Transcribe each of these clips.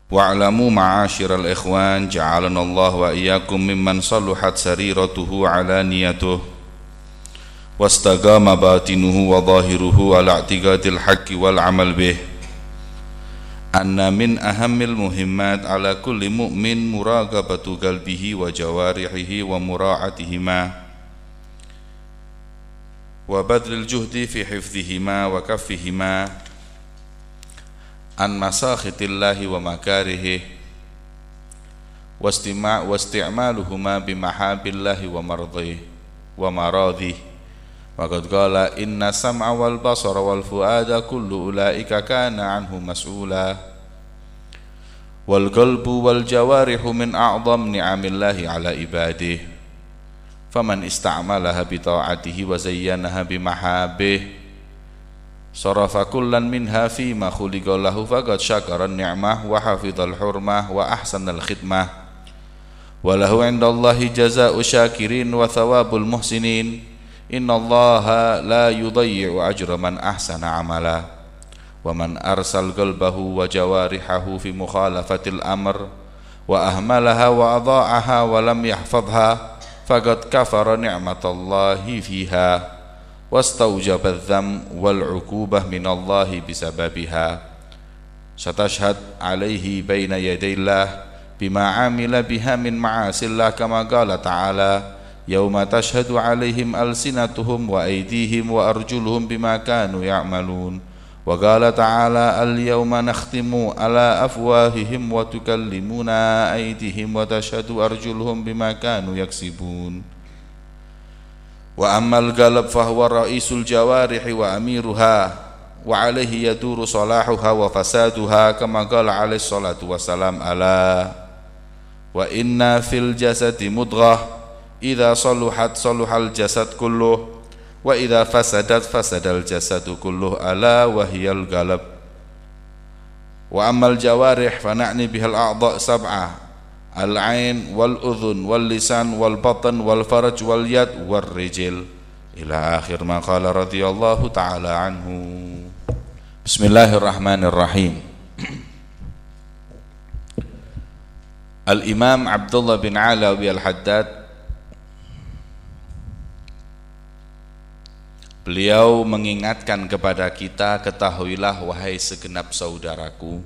Wa'lamu ma'asyiral ikhwan ja'alana Allah wa iyyakum mimman saluhat sariratuhu alaniyatuh wastaqama batinuhu wa zahiruhu ala i'tiqadil haqqi wal amal bih. Anna min ahammil muhimmat ala kulli mu'min muraqabatu qalbihi wa jawarihihi wa mura'atihima wa badlil juhdi fi hifdhihima wa kaffihima an masakhitillahi wa makarihi wasti'maluhuma bimahabillahi wa maradhi wa qad qala inna sam'a wal basara wal fuada kullu ulaika kana anhu mas'ula wal qalbu wal jawarihu min a'zam ni'amillahi ala ibadihi faman ista'malaha bi ta'atihi wa zayyanaha bi mahabih sarafa kullan minha fi ma khuliqa lahu faqad syakara ni'mah wa hafizal hurmah wa ahsanal khidmah wa lahu 'indallahi jazaa'u syakirin wa thawabul muhsinin innallaha la yudayyi'u ajra man ahsana 'amala wa man arsal qalbahu wa jawarihahu fi mukhalafatil amr wa ahmalaha wa adha'aha wa lam yahfazha faqad kafara ni'matallahi fiha wastaujaba adh-dham wal 'uqubah minallahi bisababiha satashhad alaihi baina yadayillah bima 'amila biha min ma'asillah kama qala ta'ala yauma tashhadu alaihim alsinatuhum wa aydihim wa arjuluhum bima kanu ya'malun wa qala ta'ala al-yawma nakhtimu ala afwahihim wa tukallimuna aydihim wa tashhadu arjuluhum bima kanu yaksibun wa ammal qalb fahuwa ra'isul jawarihi wa amiruha wa alaihi yaduru salahuha wa fasaduha kama qala alaihi salatu wassalam ala wa inna fil jasadi mudghah idza saluhat saluhal jasad kulluh wa idza fasadat fasadal jasadu kulluh ala wa hiyal qalb wa ammal jawarih fa na'ni bihal a'dha' sab'ah al-'ain wal udhun wal lisan wal batan wal farj wal yad wal rijl ila akhir ma qala radhiyallahu ta'ala anhu. Bismillahirrahmanirrahim. Al-Imam Abdullah bin Alawi Al-Haddad beliau mengingatkan kepada kita, ketahuilah wahai segenap saudaraku,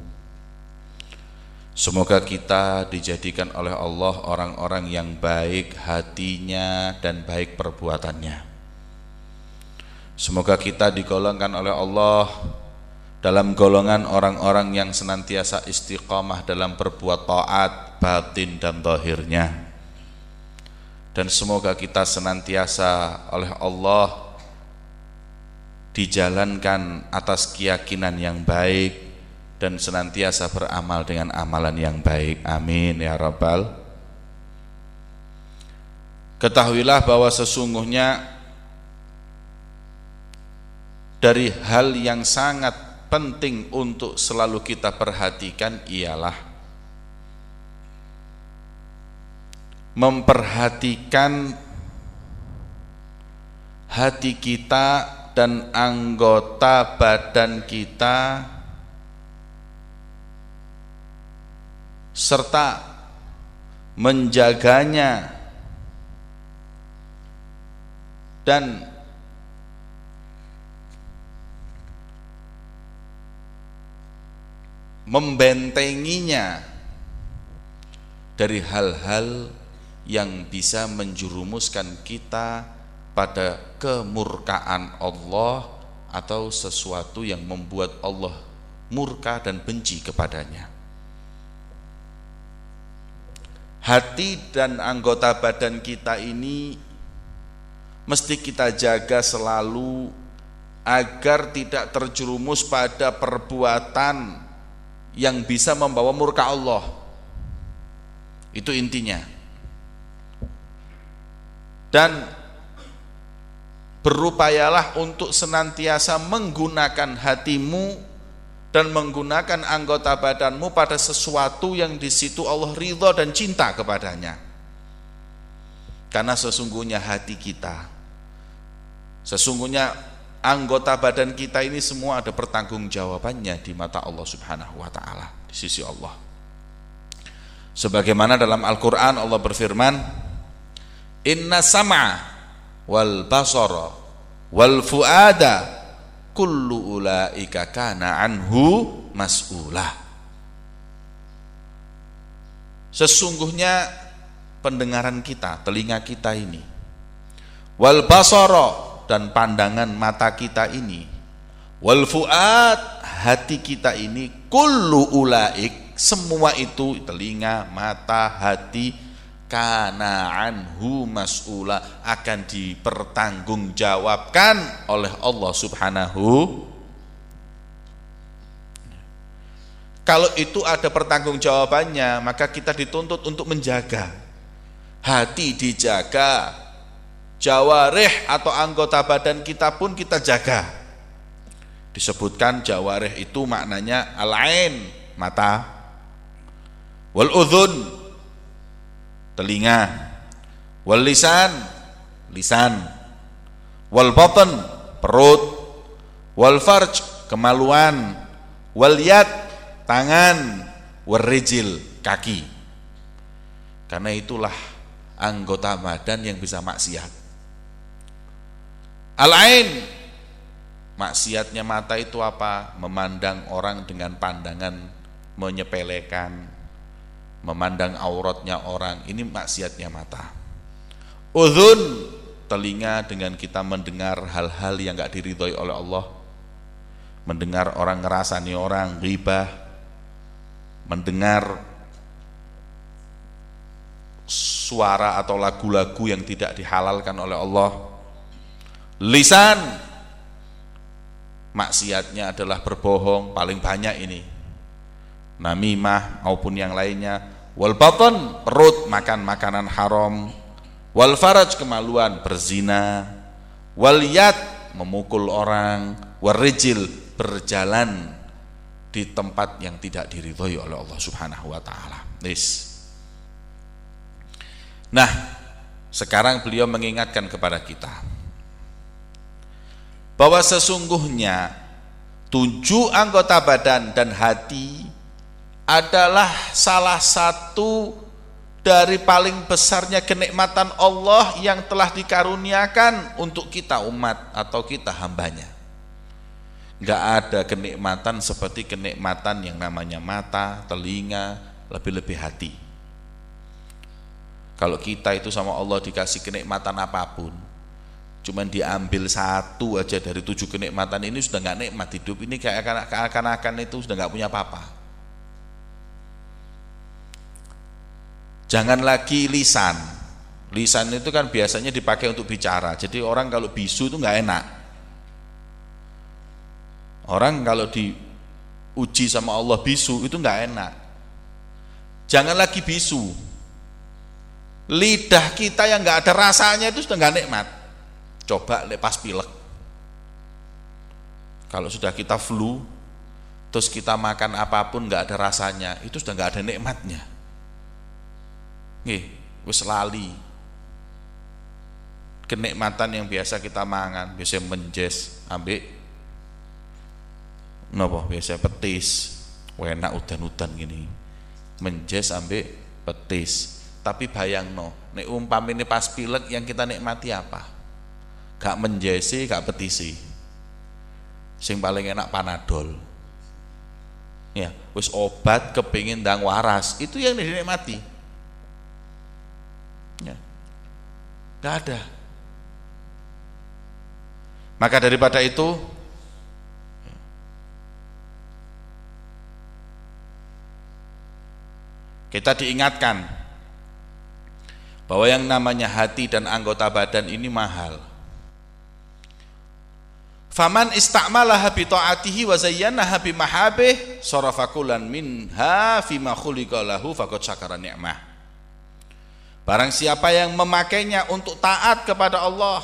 semoga kita dijadikan oleh Allah orang-orang yang baik hatinya dan baik perbuatannya. Semoga kita digolongkan oleh Allah dalam golongan orang-orang yang senantiasa istiqamah dalam berbuat taat batin dan zahirnya. Dan semoga kita senantiasa oleh Allah dijalankan atas keyakinan yang baik dan senantiasa beramal dengan amalan yang baik. Amin ya rabbal. Ketahuilah bahwa sesungguhnya dari hal yang sangat penting untuk selalu kita perhatikan ialah memperhatikan hati kita dan anggota badan kita serta menjaganya dan membentenginya dari hal-hal yang bisa menjerumuskan kita pada kemurkaan Allah atau sesuatu yang membuat Allah murka dan benci kepadanya. Hati dan anggota badan kita ini mesti kita jaga selalu agar tidak terjerumus pada perbuatan yang bisa membawa murka Allah. Itu intinya. Dan berupayalah untuk senantiasa menggunakan hatimu dan menggunakan anggota badanmu pada sesuatu yang di situ Allah ridha dan cinta kepadanya. Karena sesungguhnya hati kita, sesungguhnya anggota badan kita ini semua ada pertanggungjawabannya di mata Allah Subhanahu wa taala, di sisi Allah. Sebagaimana dalam Al-Qur'an Allah berfirman, "Inna sam'a wal basara wal fuada kullu ulaika kana anhu mas'ula." Sesungguhnya pendengaran kita, telinga kita ini, wal basara, dan pandangan mata kita ini, wal fuad, hati kita ini, kullu ulaik, semua itu, telinga, mata, hati, kana anhu mas'ula, akan dipertanggungjawabkan oleh Allah Subhanahu. Kalau itu ada pertanggungjawabannya, maka kita dituntut untuk menjaga. Hati dijaga, jawarih atau anggota badan kita pun kita jaga. Disebutkan jawarih itu maknanya al-ain, mata, wal udhun, telinga, wal lisan, lisan, wal batan, perut, wal farj, kemaluan, wal yad, tangan, wal rijil, kaki. Karena itulah anggota badan yang bisa maksiat. Al-ain, maksiatnya mata itu apa? Memandang orang dengan pandangan menyepelekan, memandang auratnya orang, ini maksiatnya mata. Udhun, telinga, dengan kita mendengar hal-hal yang enggak diridhoi oleh Allah, mendengar orang ngerasani orang, ghibah, mendengar suara atau lagu-lagu yang tidak dihalalkan oleh Allah. Lisan, maksiatnya adalah berbohong, paling banyak ini, namimah maupun yang lainnya. Wal batan, perut, makan makanan haram. Wal faraj, kemaluan, berzina. Wal yad, memukul orang. Wal rijil, berjalan di tempat yang tidak diridhoi oleh Allah Subhanahu wa taala. Nah, sekarang beliau mengingatkan kepada kita bahwa sesungguhnya 7 anggota badan dan hati adalah salah satu dari paling besarnya kenikmatan Allah yang telah dikaruniakan untuk kita umat atau kita hambanya. Enggak ada kenikmatan seperti kenikmatan yang namanya mata, telinga, lebih-lebih hati. Kalau kita itu sama Allah dikasih kenikmatan apapun, cuman diambil satu aja dari 7 kenikmatan ini, sudah enggak nikmat hidup ini, kayak akan-akan itu sudah enggak punya apa-apa. Jangan lagi lisan. Lisan itu kan biasanya dipakai untuk bicara. Jadi orang kalau bisu itu enggak enak. Orang kalau diuji sama Allah bisu itu enggak enak. Jangan lagi bisu. Lidah kita yang enggak ada rasanya itu sudah enggak nikmat. Coba lepas pilek. Kalau sudah kita flu, terus kita makan apapun enggak ada rasanya, itu sudah enggak ada nikmatnya. Nggih, wis lali. Kenikmatan yang biasa kita mangan, biasa menjes, ambek napa biasa petis, enak udan-udan gini, menjes ambek petis. Tapi bayangno, nek umpamine pas pilek yang kita nikmati apa? Gak menjesi, gak petisi. Sing paling enak Panadol. Ya, wis obat kepingin ndang waras, itu yang dinikmati. Ya. Gak ada. Maka daripada itu, kita diingatkan bahwa yang namanya hati dan anggota badan ini mahal. Faman istamalaha bi ta'atihi wa zayyanaha bi mahabih sarafa kullan minha fima khuliqa lahu faqad syakara ni'mah. Barang siapa yang memakainya untuk taat kepada Allah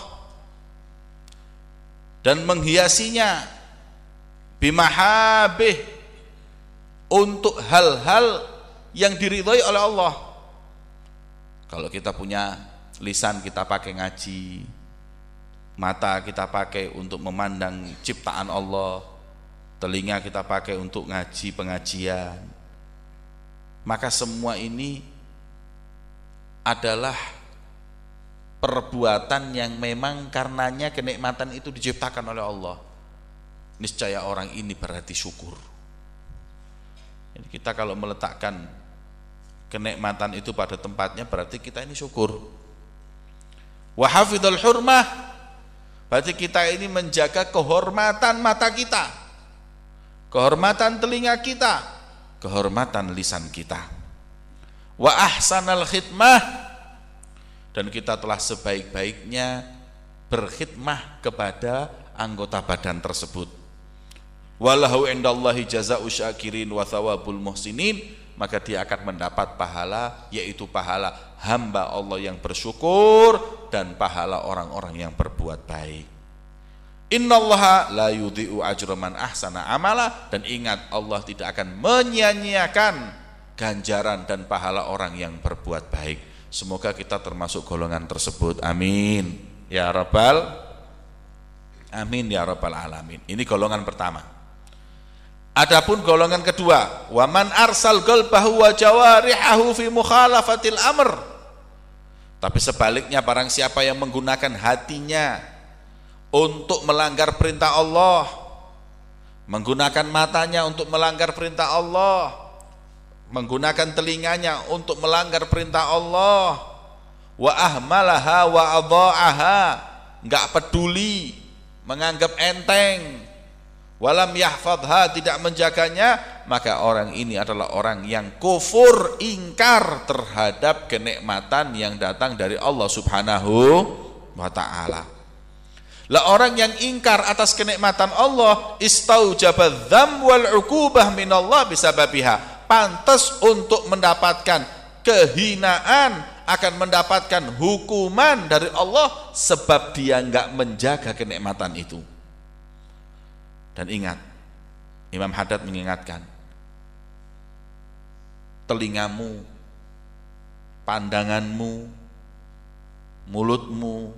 dan menghiasinya bi mahabih untuk hal-hal yang diridhoi oleh Allah. Kalau kita punya lisan, kita pakai ngaji, mata kita pakai untuk memandang ciptaan Allah, telinga kita pakai untuk ngaji pengajian, maka semua ini adalah perbuatan yang memang karenanya kenikmatan itu diciptakan oleh Allah. Niscaya orang ini berarti syukur. Jadi kita kalau meletakkan kenikmatan itu pada tempatnya berarti kita ini syukur. Wa hafidhul hurmah, berarti kita ini menjaga kehormatan mata kita, kehormatan telinga kita, kehormatan lisan kita. Wa ahsanal khidmah, dan kita telah sebaik-baiknya berkhidmah kepada anggota badan tersebut. Walahu indallahi jazaa'u syakirin wa thawabul muhsinin, maka dia akan mendapat pahala, yaitu pahala hamba Allah yang bersyukur dan pahala orang-orang yang berbuat baik. Innallaha la yudhi'u ajra man ahsana amala, dan ingat Allah tidak akan menyia-nyiakan ganjaran dan pahala orang yang berbuat baik. Semoga kita termasuk golongan tersebut. Amin ya rabbal alamin. Ini golongan pertama. Adapun golongan kedua, waman arsal qalbahu wa jawarihahu fi mukhalafatil amr. Tapi sebaliknya, barang siapa yang menggunakan hatinya untuk melanggar perintah Allah, menggunakan matanya untuk melanggar perintah Allah, menggunakan telinganya untuk melanggar perintah Allah, wa ahmalaha wa adha'aha, enggak peduli, menganggap enteng, walam yahfadha, tidak menjaganya, maka orang ini adalah orang yang kufur, ingkar terhadap kenikmatan yang datang dari Allah Subhanahu wa ta'ala. Lah orang yang ingkar atas kenikmatan Allah, istaujabadz dzam wal 'uqubah minallah bisababiha, pantas untuk mendapatkan kehinaan, akan mendapatkan hukuman dari Allah sebab dia enggak menjaga kenikmatan itu. Dan ingat, Imam Haddad mengingatkan, telingamu, pandanganmu, mulutmu,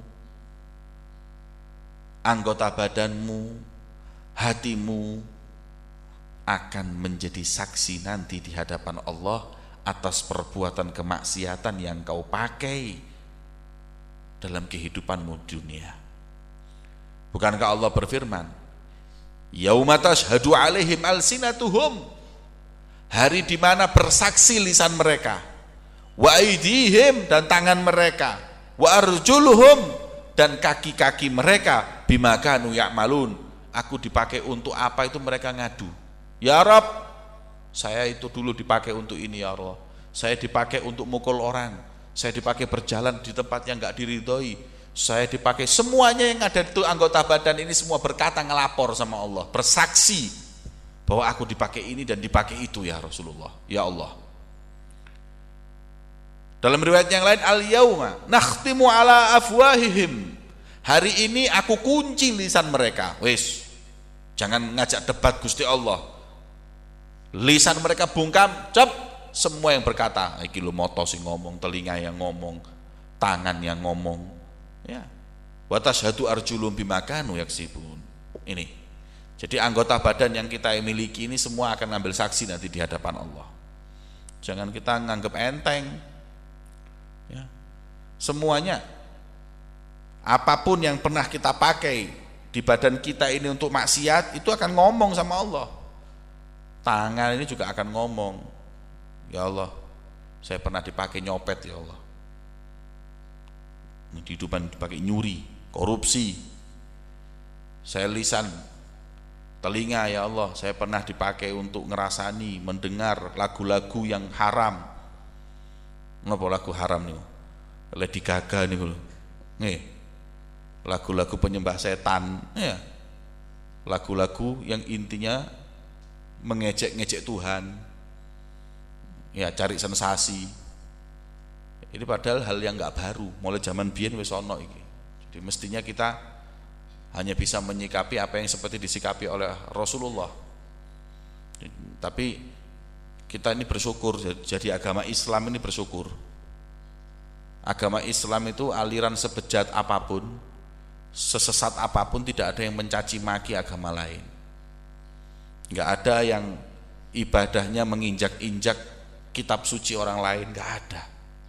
anggota badanmu, hatimu akan menjadi saksi nanti di hadapan Allah atas perbuatan kemaksiatan yang kau pakai dalam kehidupanmu dunia. Bukankah Allah berfirman, yauma tashhadu alaihim alsinatuhum, hari di mana bersaksi lisan mereka, wa aydihim, dan tangan mereka, wa arjuluhum, dan kaki-kaki mereka, bima kanu ya'malun, aku dipakai untuk apa itu mereka ngadu. Ya Rabb, saya itu dulu dipakai untuk ini ya Allah, saya dipakai untuk mukul orang, saya dipakai berjalan di tempat yang enggak diridhoi, saya dipakai, semuanya yang ada itu anggota badan ini semua berkata, ngelapor sama Allah, bersaksi bahwa aku dipakai ini dan dipakai itu ya Rasulullah, ya Allah. Dalam riwayat yang lain, al-yauma nakhtimu ala afwahihim, hari ini aku kunci lisan mereka. Wis, jangan ngajak debat Gusti Allah. Lisan mereka bungkam, cep, semua yang berkata, iki lu moto sing ngomong, telinga yang ngomong, tangan yang ngomong, ya. Wa tashhadu arjulum bima kanu yaksibun. Ini. Jadi anggota badan yang kita miliki ini semua akan ambil saksi nanti di hadapan Allah. Jangan kita nganggap enteng. Ya. Semuanya, apapun yang pernah kita pakai di badan kita ini untuk maksiat, itu akan ngomong sama Allah. Tangan ini juga akan ngomong, ya Allah, saya pernah dipakai nyopet ya Allah, kehidupan dipakai nyuri, korupsi. Saya lisan, telinga ya Allah, saya pernah dipakai untuk ngerasani, mendengar lagu-lagu yang haram. Ngapa lagu haram nih? Lady Gaga nih, nih lagu-lagu penyembah setan, ya. Lagu-lagu yang intinya mengejek-ngejek Tuhan, ya, cari sensasi. Ini padahal hal yang enggak baru, mulai zaman biyen wis ana iki. Jadi mestinya kita hanya bisa menyikapi apa yang seperti disikapi oleh Rasulullah. Tapi kita ini bersyukur, jadi agama Islam ini bersyukur. Agama Islam itu aliran sebejat apapun, sesesat apapun, tidak ada yang mencaci maki agama lain. Enggak ada yang ibadahnya menginjak-injak kitab suci orang lain, nggak ada.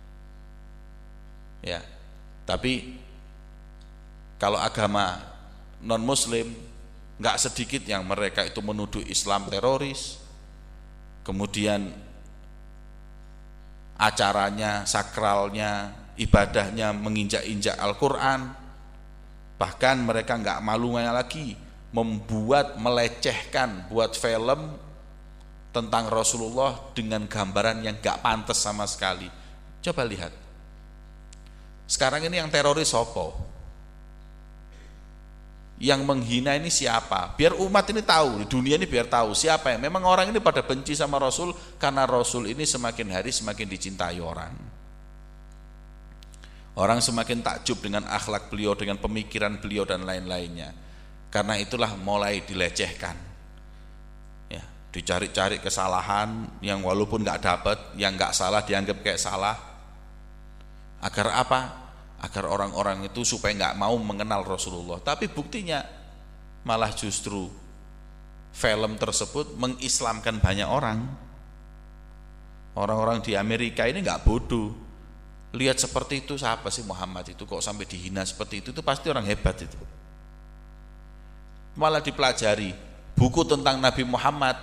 Ya, tapi kalau agama non muslim nggak sedikit yang mereka itu menuduh Islam teroris, kemudian acaranya, sakralnya, ibadahnya menginjak-injak Al-Quran, bahkan mereka nggak malunya lagi membuat, melecehkan, buat film tentang Rasulullah dengan gambaran yang nggak pantas sama sekali. Coba lihat, sekarang ini yang teroris sopo? Yang menghina ini siapa? Biar umat ini tahu, di dunia ini biar tahu siapa yang memang orang ini pada benci sama Rasul, karena Rasul ini semakin hari semakin dicintai orang. Orang semakin takjub dengan akhlak beliau, dengan pemikiran beliau dan lain-lainnya. Karena itulah mulai dilecehkan. Ya, dicari-cari kesalahan yang walaupun nggak dapat, yang nggak salah dianggap kayak salah. Agar apa? Agar orang-orang itu supaya nggak mau mengenal Rasulullah. Tapi buktinya malah justru film tersebut mengislamkan banyak orang. Orang-orang di Amerika ini nggak bodoh, lihat seperti itu, siapa sih Muhammad itu kok sampai dihina seperti itu pasti orang hebat itu. Malah dipelajari buku tentang Nabi Muhammad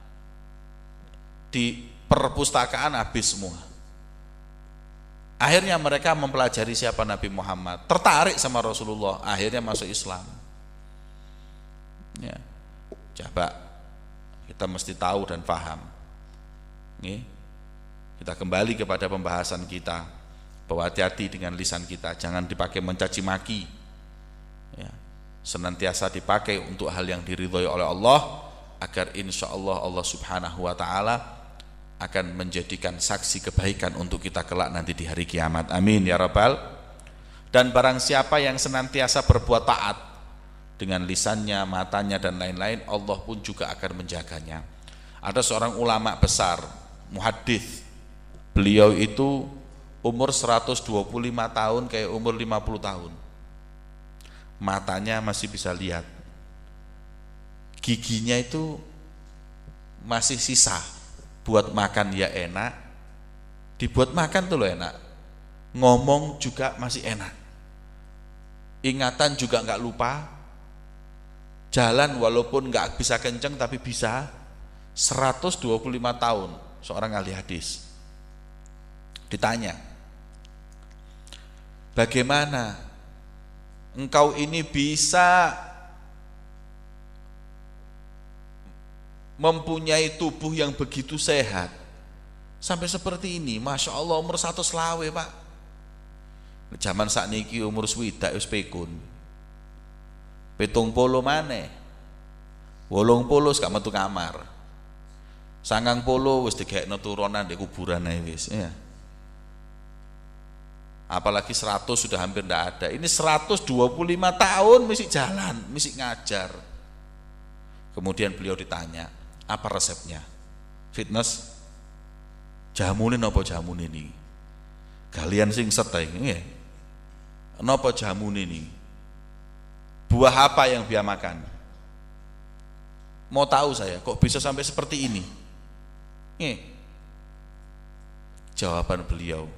di perpustakaan habis semua. Akhirnya mereka mempelajari siapa Nabi Muhammad, tertarik sama Rasulullah, akhirnya masuk Islam. Ya, coba kita mesti tahu dan paham. Nih, kita kembali kepada pembahasan kita, bahwa hati-hati dengan lisan kita, jangan dipakai mencaci maki. Ya, senantiasa dipakai untuk hal yang diridhoi oleh Allah, agar insya Allah Allah Subhanahu Wa Taala akan menjadikan saksi kebaikan untuk kita kelak nanti di hari kiamat. Amin ya rabbal. Dan barang siapa yang senantiasa berbuat taat dengan lisannya, matanya dan lain-lain, Allah pun juga akan menjaganya. Ada seorang ulama besar, muhaddits, beliau itu umur 125 tahun kayak umur 50 tahun. Matanya masih bisa lihat, giginya itu masih sisa, buat makan ya enak, dibuat makan tuh loh enak, ngomong juga masih enak, ingatan juga nggak lupa, jalan walaupun nggak bisa kenceng tapi bisa. 125 tahun, seorang ahli hadis ditanya, bagaimana engkau ini bisa mempunyai tubuh yang begitu sehat sampai seperti ini? Masya Allah, umur 100 selawe pak. Zaman sakniki umur swidak wis pekun 70 maneh, 80 gak metu kamar, 90 wis digekno turunan di kuburan ae wis ya. Apalagi 100 sudah hampir ndak ada. Ini 125 tahun masih jalan, masih ngajar. Kemudian beliau ditanya, apa resepnya? Fitness? Jamunin apa jamun ini? Kalian sing setai nggih. Napa jamun ini? Buah apa yang dia makan? Mau tahu saya, kok bisa sampai seperti ini? Nggih. Jawaban beliau,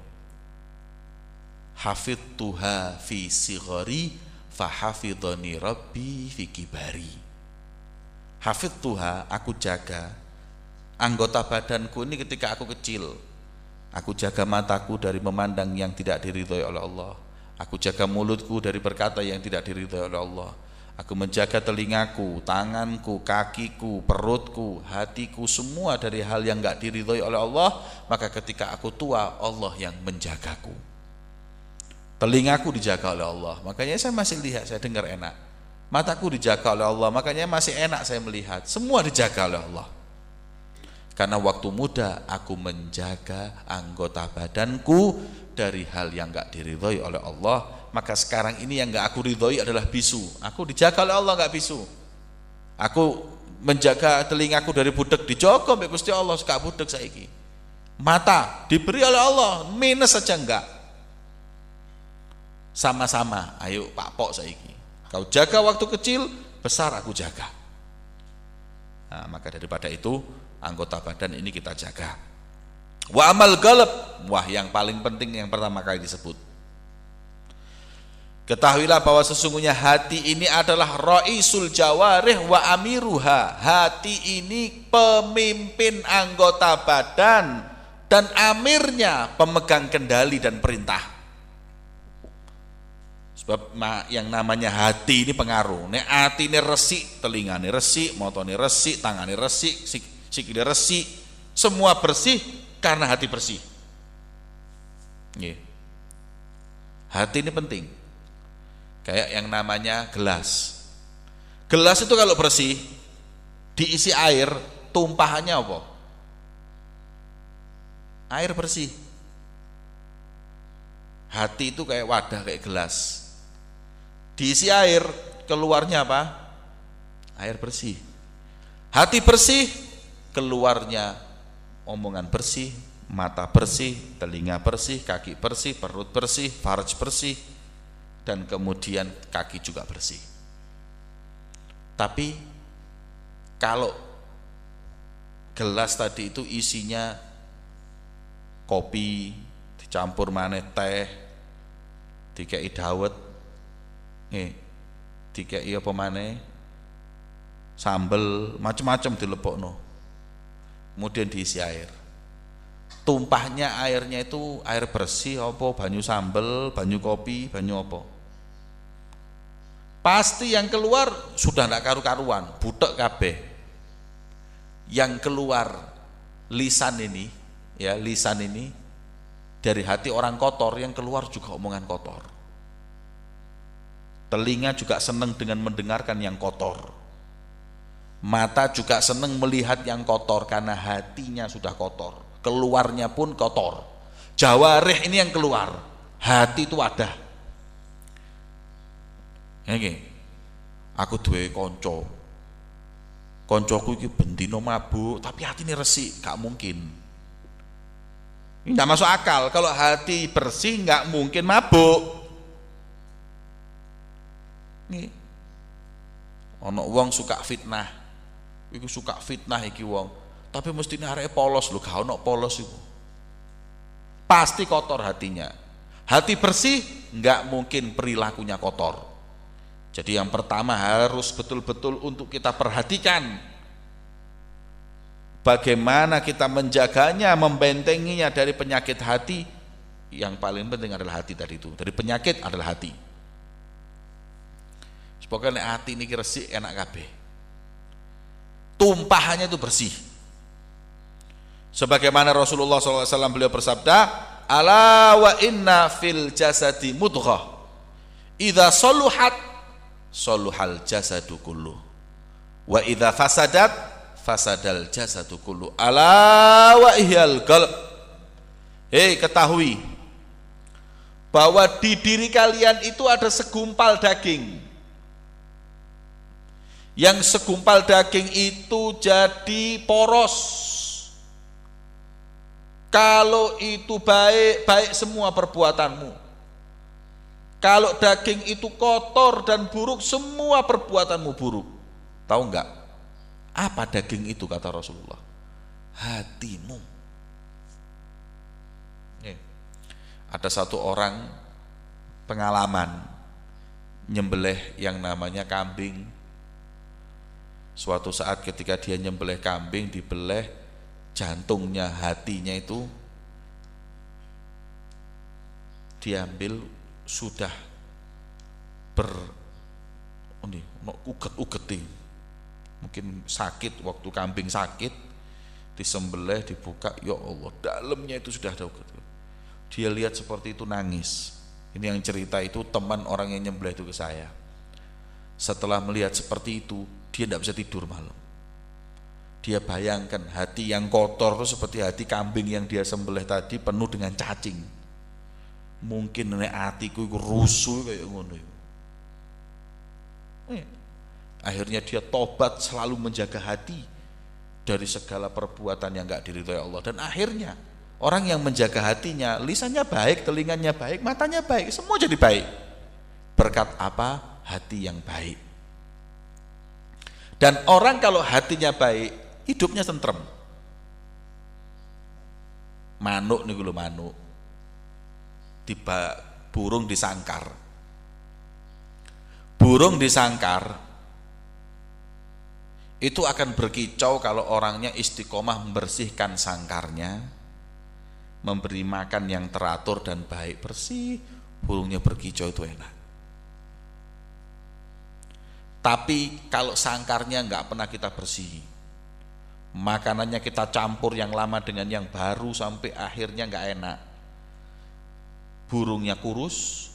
hafidtuha fi sighari fa hafidhani rabbi fi kibari. Hafidtuha, aku jaga anggota badanku ini ketika aku kecil. Aku jaga mataku dari memandang yang tidak diridhoi oleh Allah. Aku jaga mulutku dari berkata yang tidak diridhoi oleh Allah. Aku menjaga telingaku, tanganku, kakiku, perutku, hatiku, semua dari hal yang enggak diridhoi oleh Allah. Maka ketika aku tua, Allah yang menjagaku. Telingaku dijaga oleh Allah, makanya saya masih lihat, saya dengar enak. Mataku dijaga oleh Allah, makanya masih enak saya melihat. Semua dijaga oleh Allah. Karena waktu muda aku menjaga anggota badanku dari hal yang enggak diridhoi oleh Allah. Maka sekarang ini yang enggak aku ridhoi adalah bisu. Aku dijaga oleh Allah, enggak bisu. Aku menjaga telingaku dari budek, dijogo mbek Gusti Allah, gak budek saiki. Mata diberi oleh Allah, minus saja enggak. Sama-sama, ayo Pak Pok saiki. Kau jaga waktu kecil, besar aku jaga. Nah, maka daripada itu anggota badan ini kita jaga. Wa amal qalb, wah yang paling penting yang pertama kali disebut. Ketahuilah bahwa sesungguhnya hati ini adalah raisul jawarih wa amiruha. Hati ini pemimpin anggota badan dan amirnya, pemegang kendali dan perintah. Sebab yang namanya hati ini pengaruh. Nek hati ini resik, telingane resik, motone resik, tangane resik, sikile resik, semua bersih karena hati bersih. Hati ini penting. Kayak yang namanya gelas. Gelas itu kalau bersih, diisi air, tumpahannya apa? Air bersih. Hati itu kayak wadah, kayak gelas. Diisi air, keluarnya apa? Air bersih. Hati bersih, keluarnya omongan bersih, mata bersih, telinga bersih, kaki bersih, perut bersih, farj bersih, dan kemudian kaki juga bersih. Tapi kalau gelas tadi itu isinya kopi, dicampur maneh teh, dikei dawet, dikei apa maneh, sambel, macam-macam dilepokno. Kemudian diisi air. Tumpahnya airnya itu air bersih apa banyu sambel, banyu kopi, banyu apa? Pasti yang keluar sudah tidak karu-karuan, butek kabeh. Yang keluar lisan ini, ya lisan ini dari hati orang kotor, yang keluar juga omongan kotor. Telinga juga senang dengan mendengarkan yang kotor. Mata juga senang melihat yang kotor karena hatinya sudah kotor. Keluarnya pun kotor. Jawarih ini yang keluar, hati itu wadah. Ini, aku duwe konco. Koncoku iki bendino mabuk, tapi hati ini resik, gak mungkin. Ini gak masuk akal. Kalau hati bersih gak mungkin mabuk. Ini, ono wong suka fitnah. Iku suka fitnah iki wong, tapi mesti areke polos lho, gak ono polos iku. Pasti kotor hatinya. Hati bersih enggak mungkin perilakunya kotor. Jadi yang pertama harus betul-betul untuk kita perhatikan bagaimana kita menjaganya, membentenginya dari penyakit hati. Yang paling penting adalah hati tadi itu. Dari penyakit adalah hati. Pokoknya hati ini resik enak kabeh. Tumpahannya itu bersih. Sebagaimana Rasulullah SAW beliau bersabda, ala wa inna fil jasadi mudghah, idza saluhat saluhal jasadu kullu, wa idza fasadat fasadal jasadu kullu, ala wa ihyal qalb. Ketahui bahwa di diri kalian itu ada segumpal daging. Yang segumpal daging itu jadi poros. Kalau itu baik, baik semua perbuatanmu. Kalau daging itu kotor dan buruk, semua perbuatanmu buruk. Tahu enggak? Apa daging itu kata Rasulullah? Hatimu. Ada satu orang pengalaman nyembelih yang namanya kambing. Suatu saat ketika dia nyembelih kambing, dibeleh jantungnya, hatinya itu diambil, sudah uget-ugeti. Mungkin sakit, waktu kambing sakit, disembelih, dibuka, ya Allah, dalamnya itu sudah ada uget. Dia lihat seperti itu, nangis. Ini yang cerita itu teman orang yang nyembelih itu ke saya. Setelah melihat seperti itu, dia tidak bisa tidur malam. Dia bayangkan hati yang kotor itu seperti hati kambing yang dia sembelih tadi, penuh dengan cacing. Mungkin nek hatiku itu rusuh kayak ngono. Akhirnya dia tobat, selalu menjaga hati dari segala perbuatan yang enggak diridhoi Allah. Dan akhirnya orang yang menjaga hatinya, lisannya baik, telinganya baik, matanya baik, semua jadi baik. Berkat apa? Hati yang baik. Dan orang kalau hatinya baik, hidupnya tentrem. Manuk niku lho, manuk. Tiba burung disangkar. Burung disangkar itu akan berkicau kalau orangnya istiqomah membersihkan sangkarnya, memberi makan yang teratur dan baik, bersih, burungnya berkicau itu enak. Tapi kalau sangkarnya nggak pernah kita bersih, makanannya kita campur yang lama dengan yang baru sampai akhirnya nggak enak, burungnya kurus,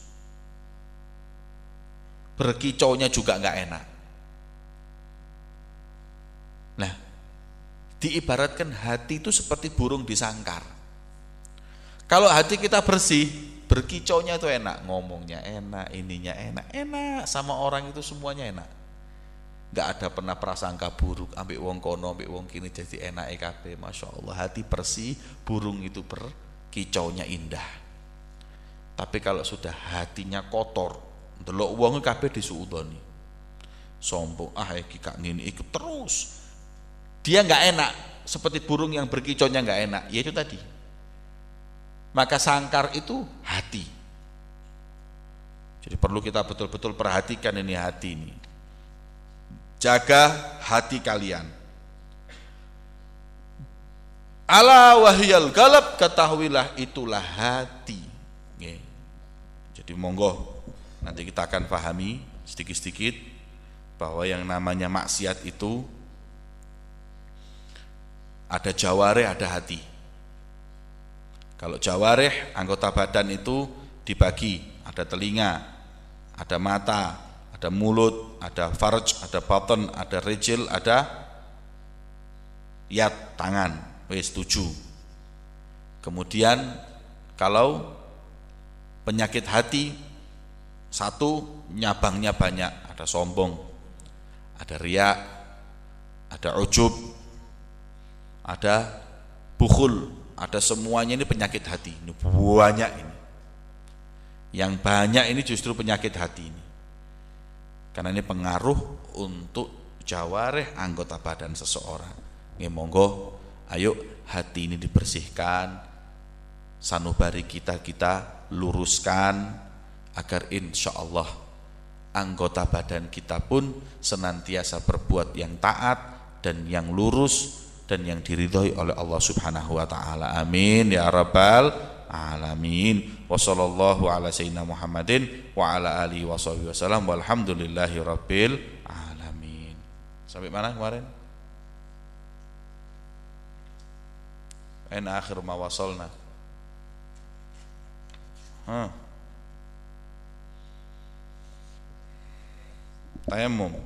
berkicaunya juga nggak enak. Nah, diibaratkan hati itu seperti burung disangkar. Kalau hati kita bersih, berkicaunya itu enak, ngomongnya enak, ininya enak, enak sama orang itu semuanya enak. Nggak ada pernah prasangka buruk, ambek wong kono, ambek wong kini, jadi enak kabeh. Masya Allah, hati bersih, burung itu berkicaunya indah. Tapi kalau sudah hatinya kotor, ndelok wong kabeh disuudoni, sombong, iki kak ngene ikut terus, dia nggak enak, seperti burung yang berkicaunya nggak enak, yaitu tadi. Maka sangkar itu hati. Jadi perlu kita betul-betul perhatikan ini hati ini. Jaga hati kalian. Ala wahyal galab, ketahuilah itulah hati. Jadi monggo nanti kita akan pahami sedikit-sedikit bahwa yang namanya maksiat itu ada jawareh, ada hati. Kalau jawareh, anggota badan itu dibagi, ada telinga, ada mata, ada mulut, ada farj, ada batan, ada rijil, ada yad, tangan, wis 7. Kemudian kalau penyakit hati, satu, nyabangnya banyak, ada sombong, ada riya, ada ujub, ada bukhul, ada semuanya. Ini penyakit hati, ini banyak ini. Yang banyak ini justru penyakit hati ini, karena ini pengaruh untuk jawareh, anggota badan seseorang. Ini monggo, ayo hati ini dibersihkan, sanubari kita luruskan, agar insya Allah anggota badan kita pun senantiasa berbuat yang taat dan yang lurus dan yang diridhoi oleh Allah Subhanahu wa taala. Amin ya rabbal alamin. Wa sallallahu ala sayyidina Muhammadin wa ala alihi washabihi wasallam walhamdulillahi rabbil alamin. Sampai mana kemarin? Aina akhir ma wasalna. Tayammum.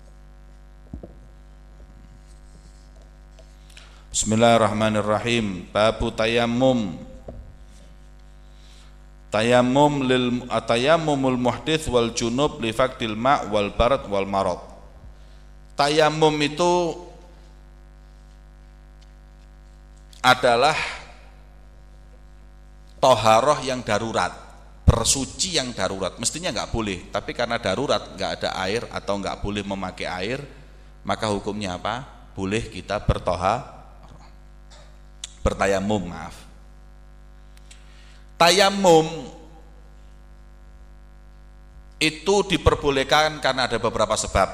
Bismillahirrahmanirrahim. Babu tayammum. Tayammumul muhdits wal junub li faqdil ma' wal barad wal marad. Tayammum itu adalah toharoh yang darurat, bersuci yang darurat. Mestinya nggak boleh, tapi karena darurat, nggak ada air atau nggak boleh memakai air, maka hukumnya apa? Boleh kita bertayamum, maaf. Tayamum itu diperbolehkan karena ada beberapa sebab.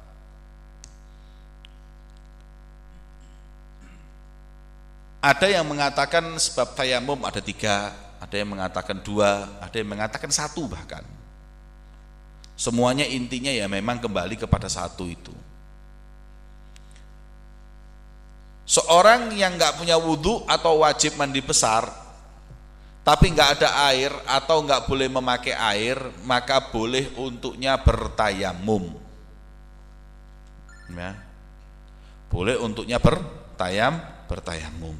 Ada yang mengatakan sebab tayamum ada 3, ada yang mengatakan 2, ada yang mengatakan 1 bahkan. Semuanya intinya ya memang kembali kepada 1 itu. Seorang yang nggak punya wudhu atau wajib mandi besar, tapi nggak ada air atau nggak boleh memakai air, maka boleh untuknya bertayamum. Ya. Boleh untuknya bertayamum.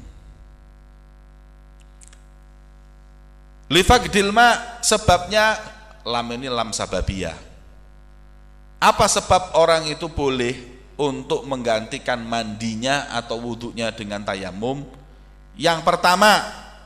Lifaqdil ma, sebabnya lam ini lam sababiyah. Apa sebab orang itu boleh untuk menggantikan mandinya atau wudhunya dengan tayamum? Yang pertama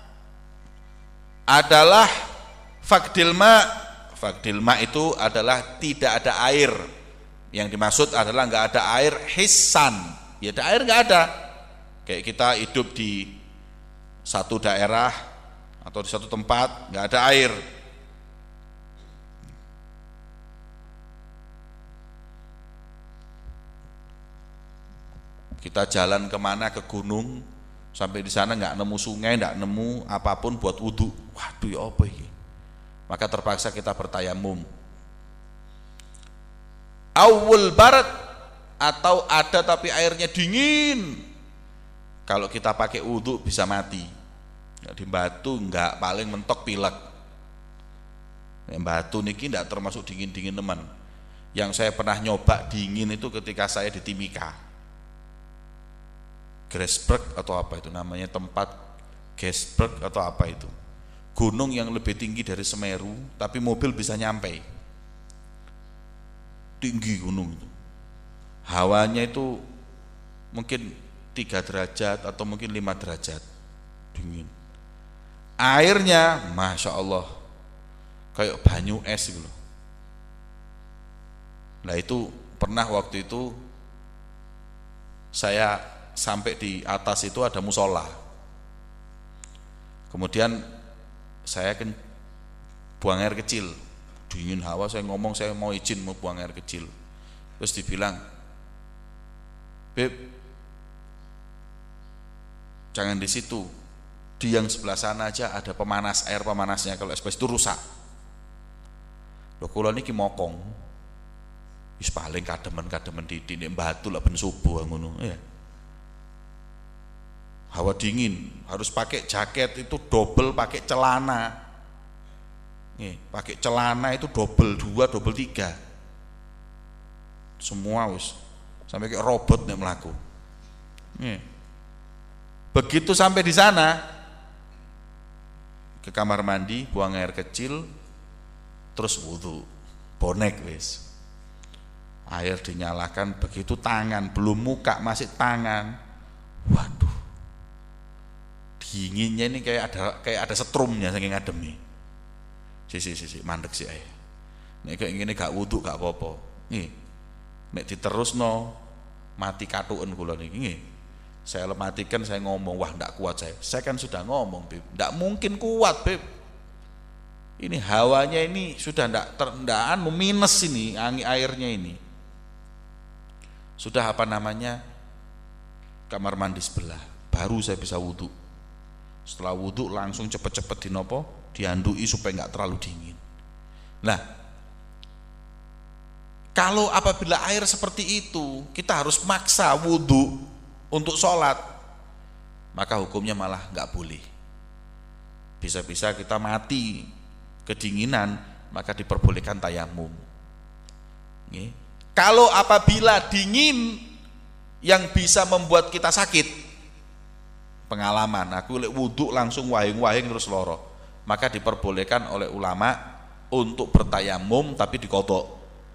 adalah faqdil ma. Faqdil ma itu adalah tidak ada air. Yang dimaksud adalah nggak ada air hissan. Ya ada air nggak ada. Kayak kita hidup di satu daerah atau di satu tempat nggak ada air, kita jalan kemana, ke gunung, sampai di sana nggak nemu sungai, nggak nemu apapun buat wudhu, waduh ya apa ini, maka terpaksa kita bertayamum. Awul barat, atau ada tapi airnya dingin, kalau kita pakai wudhu bisa mati. Di batu enggak, paling mentok pilek. Yang batu niki enggak termasuk dingin-dingin teman. Yang saya pernah nyoba dingin itu ketika saya di Timika, Grasberg atau apa itu namanya, tempat Grasberg atau apa itu, gunung yang lebih tinggi dari Semeru tapi mobil bisa nyampe, tinggi gunung itu. Hawanya itu mungkin 3 derajat atau mungkin 5 derajat dingin. Airnya Masya Allah kayak banyu es gitu loh. Nah itu pernah waktu itu saya sampai di atas itu ada musola, kemudian saya kan buang air kecil, dingin hawa, saya ngomong saya mau izin mau buang air kecil, terus dibilang, Beb, jangan di situ, di yang sebelah sana aja ada pemanas, air pemanasnya, kalau es itu rusak. Lho kula niki mokong, wis paling kademen di batu lah ben subuh ngono ya. Hawa dingin, harus pakai jaket itu double, pakai celana. Nih, pakai celana itu double 2, double 3. Semua wis sampai kayak robot nih melaku. Begitu sampai di sana, ke kamar mandi, buang air kecil, terus wudhu, bonek wis. Air dinyalakan, begitu tangan, belum muka, masih tangan. Waduh, dinginnya ini kayak ada setrumnya saking ademnya. Si mandek sih air. Nek kayak gini gak wudhu gak apa-apa. Nih, nek diterusno mati katuken kula niki nggih. Saya matikan, saya ngomong, wah ndak kuat saya. Saya kan sudah ngomong, Beb, ndak mungkin kuat, Beb. Ini hawanya ini sudah ndak minus ini, airnya ini. Sudah apa namanya? Kamar mandi sebelah, baru saya bisa wudhu. Setelah wudhu langsung cepet-cepet diandui supaya nggak terlalu dingin. Nah, kalau apabila air seperti itu kita harus maksa wudhu untuk sholat, maka hukumnya malah nggak boleh. Bisa-bisa kita mati kedinginan, maka diperbolehkan tayamum. Kalau apabila dingin yang bisa membuat kita sakit, pengalaman aku lek wudhu langsung wahing-wahing terus loro, maka diperbolehkan oleh ulama untuk bertayamum tapi dikodok.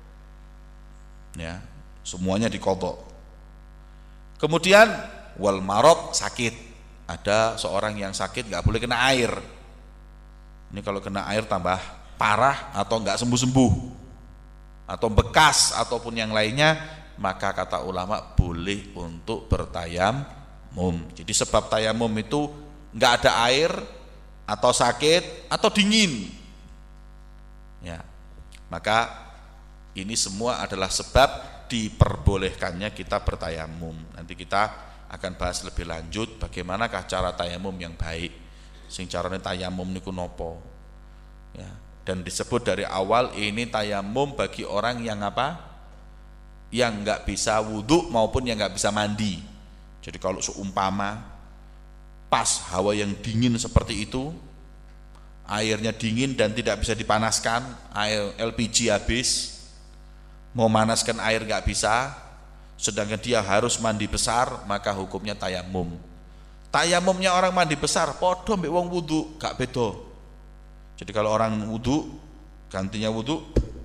Ya, semuanya dikodok. Kemudian wal marad, sakit. Ada seorang yang sakit nggak boleh kena air. Ini kalau kena air tambah parah atau nggak sembuh-sembuh atau bekas ataupun yang lainnya, maka kata ulama boleh untuk bertayamum. Jadi sebab tayamum itu nggak ada air atau sakit atau dingin. Ya, maka ini semua adalah sebab diperbolehkannya kita bertayamum. Nanti kita akan bahas lebih lanjut bagaimanakah cara tayamum yang baik. Sing carane tayamum niku nopo. Ya, dan disebut dari awal ini tayamum bagi orang yang apa? Yang enggak bisa wudhu maupun yang enggak bisa mandi. Jadi kalau seumpama pas hawa yang dingin seperti itu, airnya dingin dan tidak bisa dipanaskan, air LPG habis, mau manaskan air nggak bisa, sedangkan dia harus mandi besar, maka hukumnya tayamum. Tayamumnya orang mandi besar podo mbek wong wudu, gak beda. Jadi kalau orang wudu, gantinya wudu,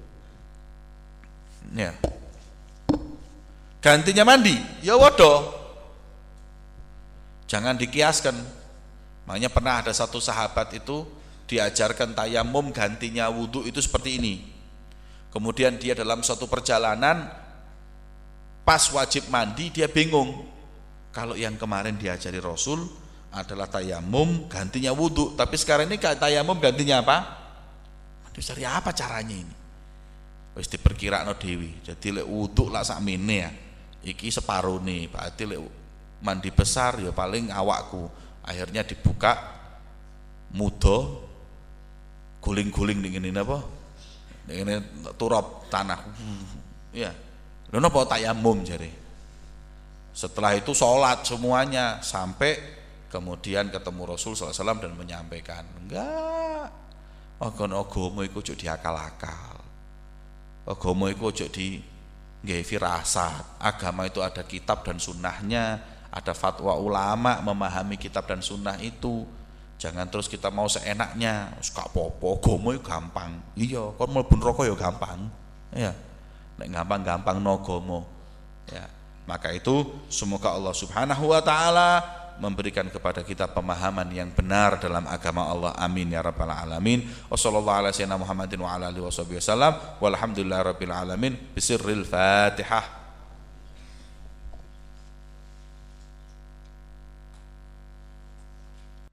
ya, gantinya mandi, ya waduh. Jangan dikiaskan. Makanya pernah ada satu sahabat itu diajarkan tayamum gantinya wudu itu seperti ini. Kemudian dia dalam suatu perjalanan pas wajib mandi dia bingung. Kalau yang kemarin diajari Rasul adalah tayamum gantinya wudu. Tapi sekarang ini tayamum gantinya apa? Mandi besar. Ya apa caranya ini? Wis diperkirakno dewi. Jadi lek wudu lah sakmene ya. Iki separone, berarti lek mandi besar ya paling awakku. Akhirnya dibuka mudo guling-guling dengan ini apa? Dengan turap tanah. Ya. Lha napa tayamum jare? Setelah itu sholat semuanya sampai kemudian ketemu Rasul SAW dan menyampaikan, enggak, agama iku ojo diakal-akal, agama iku ojo di nggih firasat. Agama itu ada kitab dan sunnahnya, ada fatwa ulama memahami kitab dan sunnah itu. Jangan terus kita mau seenaknya, gak apa-apa, agama itu gampang. Iya, kon mlebu neraka ya gampang. Ya. Nek gampang-gampang no agama. Ya. Maka itu semoga Allah Subhanahu wa taala memberikan kepada kita pemahaman yang benar dalam agama Allah. Amin ya rabbal alamin. Wassallallahu ala sayyidina Muhammadin wa ala alihi wasallam. Walhamdulillahirabbil alamin. Bisirril Fatihah.